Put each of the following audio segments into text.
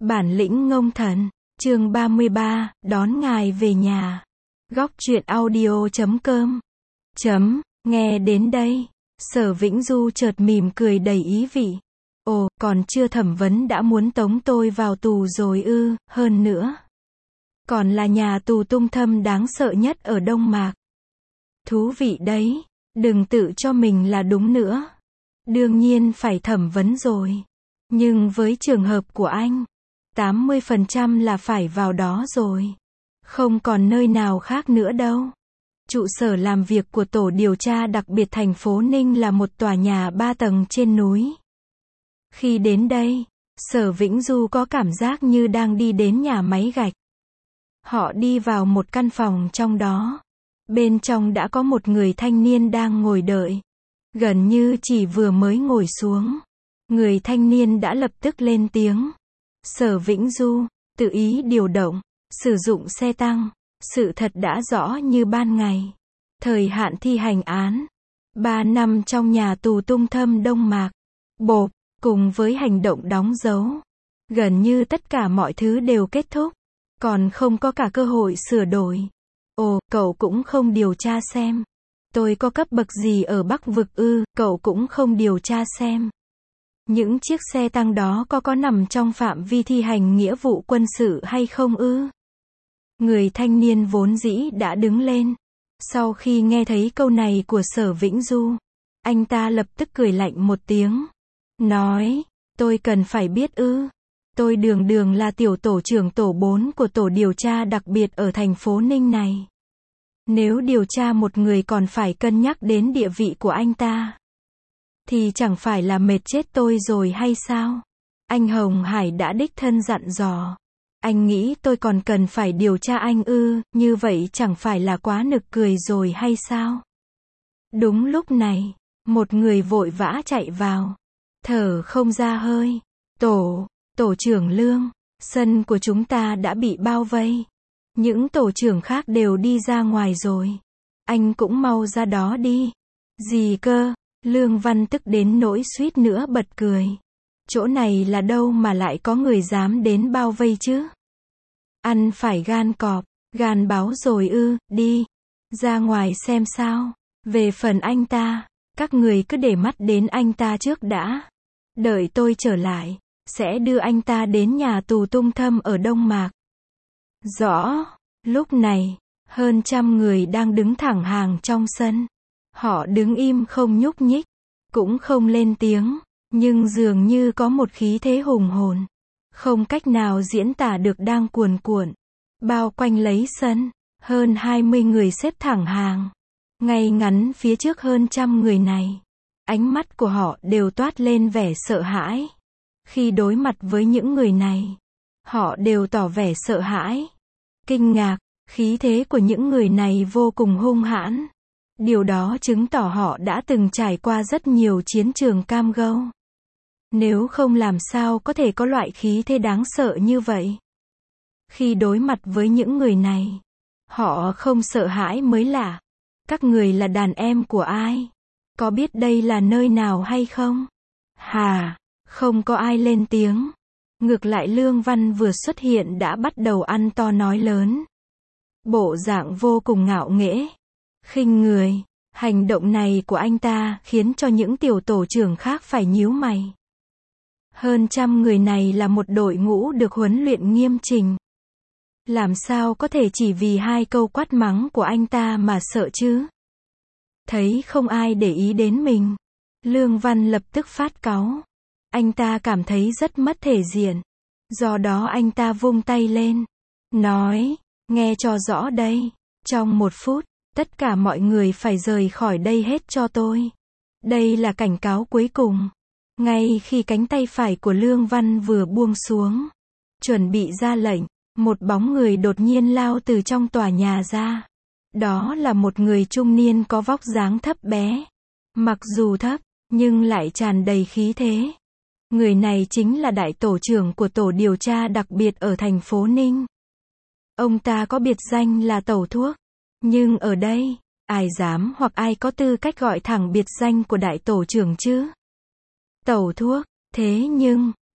Bản lĩnh ngông thần, chương 33, đón ngài về nhà. Góc truyện audio.com. Nghe đến đây, Sở Vĩnh Du chợt mỉm cười đầy ý vị. Ồ, còn chưa thẩm vấn đã muốn tống tôi vào tù rồi ư, hơn nữa. Còn là nhà tù tung thâm đáng sợ nhất ở Đông Mạc. Thú vị đấy, đừng tự cho mình là đúng nữa. Đương nhiên phải thẩm vấn rồi. Nhưng với trường hợp của anh, 80% là phải vào đó rồi. Không còn nơi nào khác nữa đâu. Trụ sở làm việc của tổ điều tra đặc biệt thành phố Ninh là một tòa nhà 3 tầng trên núi. Khi đến đây, Sở Vĩnh Du có cảm giác như đang đi đến nhà máy gạch. Họ đi vào một căn phòng trong đó. Bên trong đã có một người thanh niên đang ngồi đợi. Gần như chỉ vừa mới ngồi xuống, người thanh niên đã lập tức lên tiếng. Sở Vĩnh Du, tự ý điều động, sử dụng xe tăng, sự thật đã rõ như ban ngày. Thời hạn thi hành án, 3 năm trong nhà tù tung thâm Đông Mạc. Bộp, cùng với hành động đóng dấu. Gần như tất cả mọi thứ đều kết thúc, còn không có cả cơ hội sửa đổi. Ồ, cậu cũng không điều tra xem. Tôi có cấp bậc gì ở Bắc Vực ư, cậu cũng không điều tra xem. Những chiếc xe tăng đó có nằm trong phạm vi thi hành nghĩa vụ quân sự hay không ư? Người thanh niên vốn dĩ đã đứng lên. Sau khi nghe thấy câu này của Sở Vĩnh Du, anh ta lập tức cười lạnh một tiếng. Nói, tôi cần phải biết ư? Tôi đường là tiểu tổ trưởng tổ 4 của tổ điều tra đặc biệt ở thành phố Ninh này. Nếu điều tra một người còn phải cân nhắc đến địa vị của anh ta, thì chẳng phải là mệt chết tôi rồi hay sao? Anh Hồng Hải đã đích thân dặn dò. Anh nghĩ tôi còn cần phải điều tra anh ư, như vậy chẳng phải là quá nực cười rồi hay sao? Đúng lúc này, một người vội vã chạy vào. Thở không ra hơi. Tổ trưởng Lương, sân của chúng ta đã bị bao vây. Những tổ trưởng khác đều đi ra ngoài rồi. Anh cũng mau ra đó đi. Gì cơ? Lương Văn tức đến nỗi suýt nữa bật cười. Chỗ này là đâu mà lại có người dám đến bao vây chứ? Ăn phải gan cọp, gan báo rồi ư, đi. Ra ngoài xem sao. Về phần anh ta, các người cứ để mắt đến anh ta trước đã. Đợi tôi trở lại, sẽ đưa anh ta đến nhà tù tung thâm ở Đông Mạc. Rõ. Lúc này, hơn 100 người đang đứng thẳng hàng trong sân. Họ đứng im không nhúc nhích, cũng không lên tiếng, nhưng dường như có một khí thế hùng hồn, không cách nào diễn tả được đang cuồn cuộn, bao quanh lấy sân. Hơn 20 người xếp thẳng hàng, ngay ngắn phía trước hơn 100 người này. Ánh mắt của họ đều toát lên vẻ sợ hãi. Khi đối mặt với những người này, họ đều tỏ vẻ sợ hãi, kinh ngạc. Khí thế của những người này vô cùng hung hãn. Điều đó chứng tỏ họ đã từng trải qua rất nhiều chiến trường cam go. Nếu không làm sao có thể có loại khí thế đáng sợ như vậy. Khi đối mặt với những người này, họ không sợ hãi mới lạ. Các người là đàn em của ai? Có biết đây là nơi nào hay không? Hà, không có ai lên tiếng. Ngược lại Lương Văn vừa xuất hiện đã bắt đầu ăn to nói lớn. Bộ dạng vô cùng ngạo nghễ, khinh người. Hành động này của anh ta khiến cho những tiểu tổ trưởng khác phải nhíu mày. Hơn 100 người này là một đội ngũ được huấn luyện nghiêm chỉnh. Làm sao có thể chỉ vì 2 câu quát mắng của anh ta mà sợ chứ? Thấy không ai để ý đến mình, Lương Văn lập tức phát cáu. Anh ta cảm thấy rất mất thể diện. Do đó anh ta vung tay lên, nói, nghe cho rõ đây, trong 1 phút, tất cả mọi người phải rời khỏi đây hết cho tôi. Đây là cảnh cáo cuối cùng. Ngay khi cánh tay phải của Lương Văn vừa buông xuống, chuẩn bị ra lệnh, một bóng người đột nhiên lao từ trong tòa nhà ra. Đó là một người trung niên có vóc dáng thấp bé. Mặc dù thấp, nhưng lại tràn đầy khí thế. Người này chính là đại tổ trưởng của tổ điều tra đặc biệt ở thành phố Ninh. Ông ta có biệt danh là Tẩu Thuốc. Nhưng ở đây, ai dám hoặc ai có tư cách gọi thẳng biệt danh của đại tổ trưởng chứ? Tẩu Thuốc. Thế nhưng,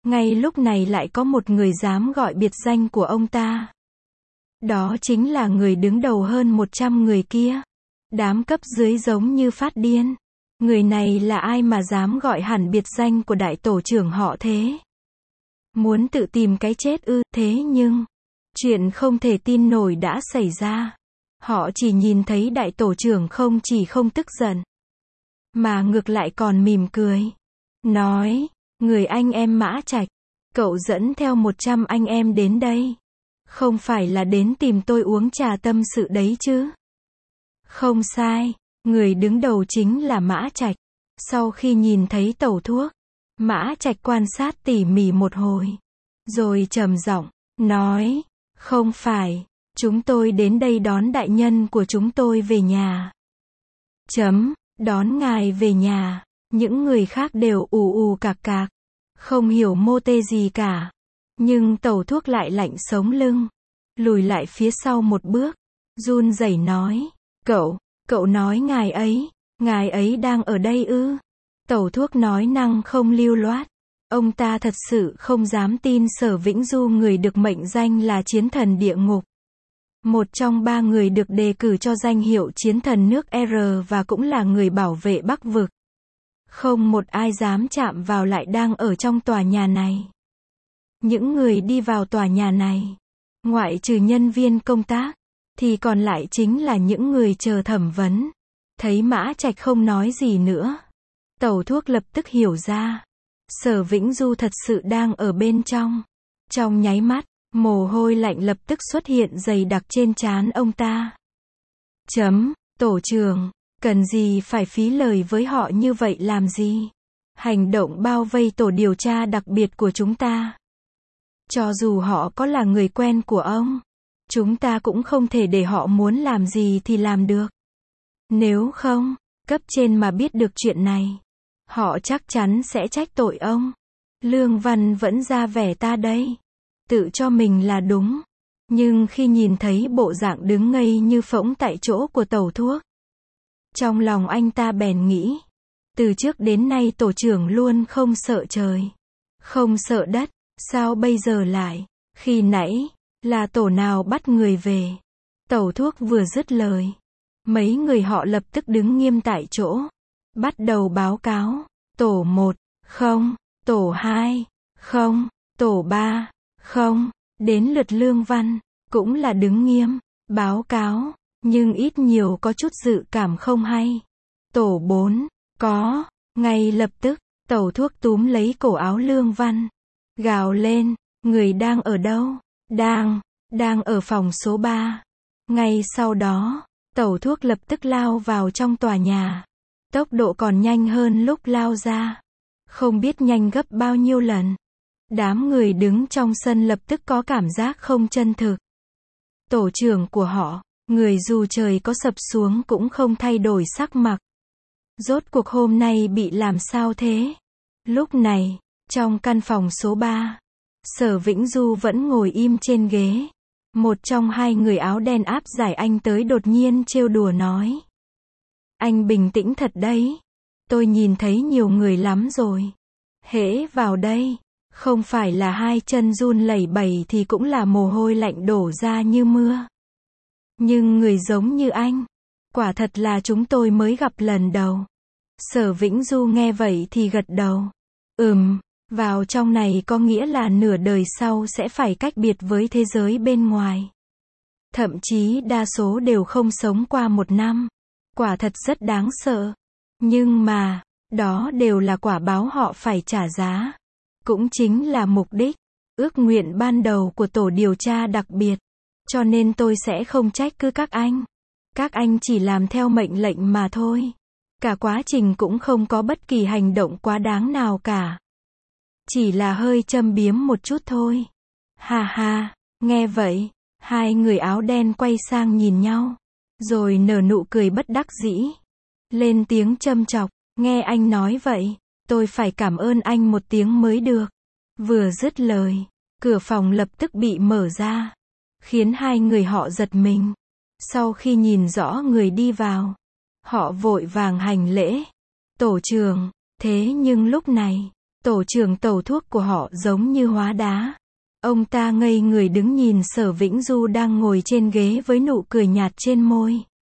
Ngay lúc này lại có một người dám gọi biệt danh của ông ta. Đó chính là người đứng đầu hơn 100 người kia. Đám cấp dưới giống như phát điên. Người này là ai mà dám gọi hẳn biệt danh của đại tổ trưởng họ thế? Muốn tự tìm cái chết ư? Thế nhưng, chuyện không thể tin nổi đã xảy ra. Họ chỉ nhìn thấy đại tổ trưởng không chỉ không tức giận, mà ngược lại còn mỉm cười. Nói, người anh em Mã Trạch, cậu dẫn theo 100 anh em đến đây. Không phải là đến tìm tôi uống trà tâm sự đấy chứ? Không sai, người đứng đầu chính là Mã Trạch. Sau khi nhìn thấy tẩu thuốc, Mã Trạch quan sát tỉ mỉ một hồi, rồi trầm giọng nói, không phải, chúng tôi đến đây đón đại nhân của chúng tôi về nhà. Đón ngài về nhà. Những người khác đều ù ù cạc cạc, không hiểu mô tê gì cả. Nhưng tẩu thuốc lại lạnh sống lưng, lùi lại phía sau một bước, run rẩy nói, cậu nói ngài ấy đang ở đây ư? Tẩu thuốc nói năng không lưu loát. Ông ta thật sự không dám tin Sở Vĩnh Du, người được mệnh danh là chiến thần địa ngục. Một trong 3 người được đề cử cho danh hiệu chiến thần nước R và cũng là người bảo vệ Bắc vực. Không một ai dám chạm vào lại đang ở trong tòa nhà này. Những người đi vào tòa nhà này, ngoại trừ nhân viên công tác, thì còn lại chính là những người chờ thẩm vấn. Thấy Mã Trạch không nói gì nữa, tẩu thuốc lập tức hiểu ra. Sở Vĩnh Du thật sự đang ở bên trong. Trong nháy mắt, mồ hôi lạnh lập tức xuất hiện dày đặc trên trán ông ta. Tổ trưởng, cần gì phải phí lời với họ như vậy làm gì? Hành động bao vây tổ điều tra đặc biệt của chúng ta, cho dù họ có là người quen của ông, chúng ta cũng không thể để họ muốn làm gì thì làm được. Nếu không, cấp trên mà biết được chuyện này, họ chắc chắn sẽ trách tội ông. Lương Văn vẫn ra vẻ ta đây, tự cho mình là đúng. Nhưng khi nhìn thấy bộ dạng đứng ngây như phỗng tại chỗ của tẩu thuốc, trong lòng anh ta bèn nghĩ, từ trước đến nay tổ trưởng luôn không sợ trời, không sợ đất, sao bây giờ lại, khi nãy, là tổ nào bắt người về? Tẩu thuốc vừa dứt lời, mấy người họ lập tức đứng nghiêm tại chỗ, bắt đầu báo cáo, tổ 1, không, tổ 2, không, tổ 3, không, đến lượt Lương Văn, cũng là đứng nghiêm, báo cáo, nhưng ít nhiều có chút dự cảm không hay. Tổ 4, có, ngay lập tức, tẩu thuốc túm lấy cổ áo Lương Văn, gào lên, người đang ở đâu? Đang ở phòng số 3. Ngay sau đó, tẩu thuốc lập tức lao vào trong tòa nhà. Tốc độ còn nhanh hơn lúc lao ra. Không biết nhanh gấp bao nhiêu lần. Đám người đứng trong sân lập tức có cảm giác không chân thực. Tổ trưởng của họ, người dù trời có sập xuống cũng không thay đổi sắc mặt. Rốt cuộc hôm nay bị làm sao thế? Lúc này, trong căn phòng số 3, Sở Vĩnh Du vẫn ngồi im trên ghế. Một trong 2 người áo đen áp giải anh tới đột nhiên trêu đùa nói. Anh bình tĩnh thật đấy. Tôi nhìn thấy nhiều người lắm rồi. Hễ vào đây, không phải là 2 chân run lẩy bẩy thì cũng là mồ hôi lạnh đổ ra như mưa. Nhưng người giống như anh, quả thật là chúng tôi mới gặp lần đầu. Sở Vĩnh Du nghe vậy thì gật đầu. Vào trong này có nghĩa là nửa đời sau sẽ phải cách biệt với thế giới bên ngoài. Thậm chí đa số đều không sống qua 1 năm. Quả thật rất đáng sợ. Nhưng mà, đó đều là quả báo họ phải trả giá. Cũng chính là mục đích, ước nguyện ban đầu của tổ điều tra đặc biệt. Cho nên tôi sẽ không trách cứ các anh. Các anh chỉ làm theo mệnh lệnh mà thôi. Cả quá trình cũng không có bất kỳ hành động quá đáng nào cả. Chỉ là hơi châm biếm một chút thôi. Ha ha, nghe vậy, 2 người áo đen quay sang nhìn nhau, rồi nở nụ cười bất đắc dĩ. Lên tiếng châm chọc, nghe anh nói vậy, tôi phải cảm ơn anh một tiếng mới được. Vừa dứt lời, cửa phòng lập tức bị mở ra, khiến 2 người họ giật mình. Sau khi nhìn rõ người đi vào, họ vội vàng hành lễ. Tổ trưởng, thế nhưng lúc này, Tổ trưởng tàu thuốc của họ giống như hóa đá. Ông ta ngây người đứng nhìn Sở Vĩnh Du đang ngồi trên ghế với nụ cười nhạt trên môi.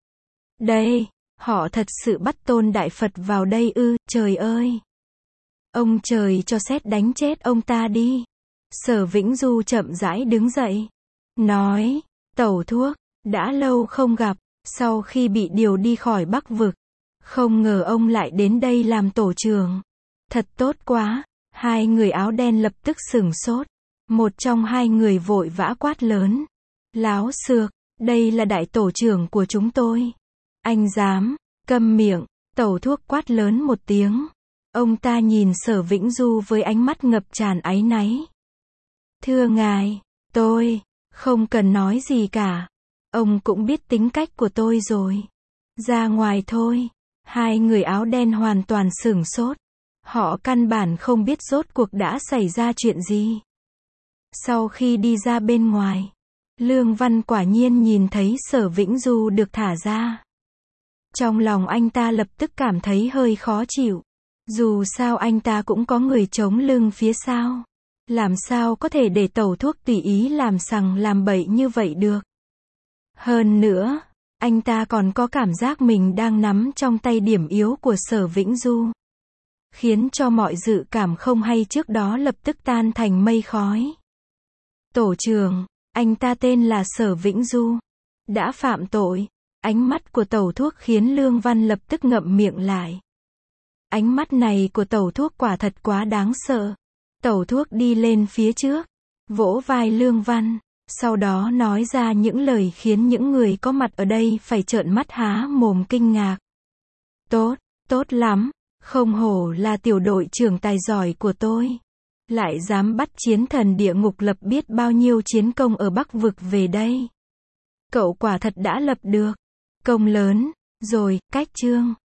Đây, họ thật sự bắt Tôn Đại Phật vào đây ư, trời ơi. Ông trời cho sét đánh chết ông ta đi. Sở Vĩnh Du chậm rãi đứng dậy. Nói, tẩu thuốc, đã lâu không gặp, sau khi bị điều đi khỏi Bắc Vực. Không ngờ ông lại đến đây làm tổ trưởng. Thật tốt quá. Hai người áo đen lập tức sửng sốt. Một trong hai người vội vã quát lớn. Láo xược, đây là đại tổ trưởng của chúng tôi. Anh dám, câm miệng, tẩu thuốc quát lớn một tiếng. Ông ta nhìn Sở Vĩnh Du với ánh mắt ngập tràn áy náy. Thưa ngài, tôi không cần nói gì cả. Ông cũng biết tính cách của tôi rồi. Ra ngoài thôi. Hai người áo đen hoàn toàn sửng sốt. Họ căn bản không biết rốt cuộc đã xảy ra chuyện gì. Sau khi đi ra bên ngoài, Lương Văn quả nhiên nhìn thấy Sở Vĩnh Du được thả ra. Trong lòng anh ta lập tức cảm thấy hơi khó chịu. Dù sao anh ta cũng có người chống lưng phía sau. Làm sao có thể để tẩu thuốc tùy ý làm sằng làm bậy như vậy được. Hơn nữa, anh ta còn có cảm giác mình đang nắm trong tay điểm yếu của Sở Vĩnh Du. Khiến cho mọi dự cảm không hay trước đó lập tức tan thành mây khói. Tổ trưởng, anh ta tên là Sở Vĩnh Du. Đã phạm tội. Ánh mắt của tẩu thuốc khiến Lương Văn lập tức ngậm miệng lại. Ánh mắt này của tẩu thuốc quả thật quá đáng sợ. Tẩu thuốc đi lên phía trước, vỗ vai Lương Văn, sau đó nói ra những lời khiến những người có mặt ở đây phải trợn mắt há mồm kinh ngạc. Tốt, tốt lắm, không hổ là tiểu đội trưởng tài giỏi của tôi. Lại dám bắt chiến thần địa ngục lập biết bao nhiêu chiến công ở Bắc Vực về đây. Cậu quả thật đã lập được công lớn, rồi, cách chương.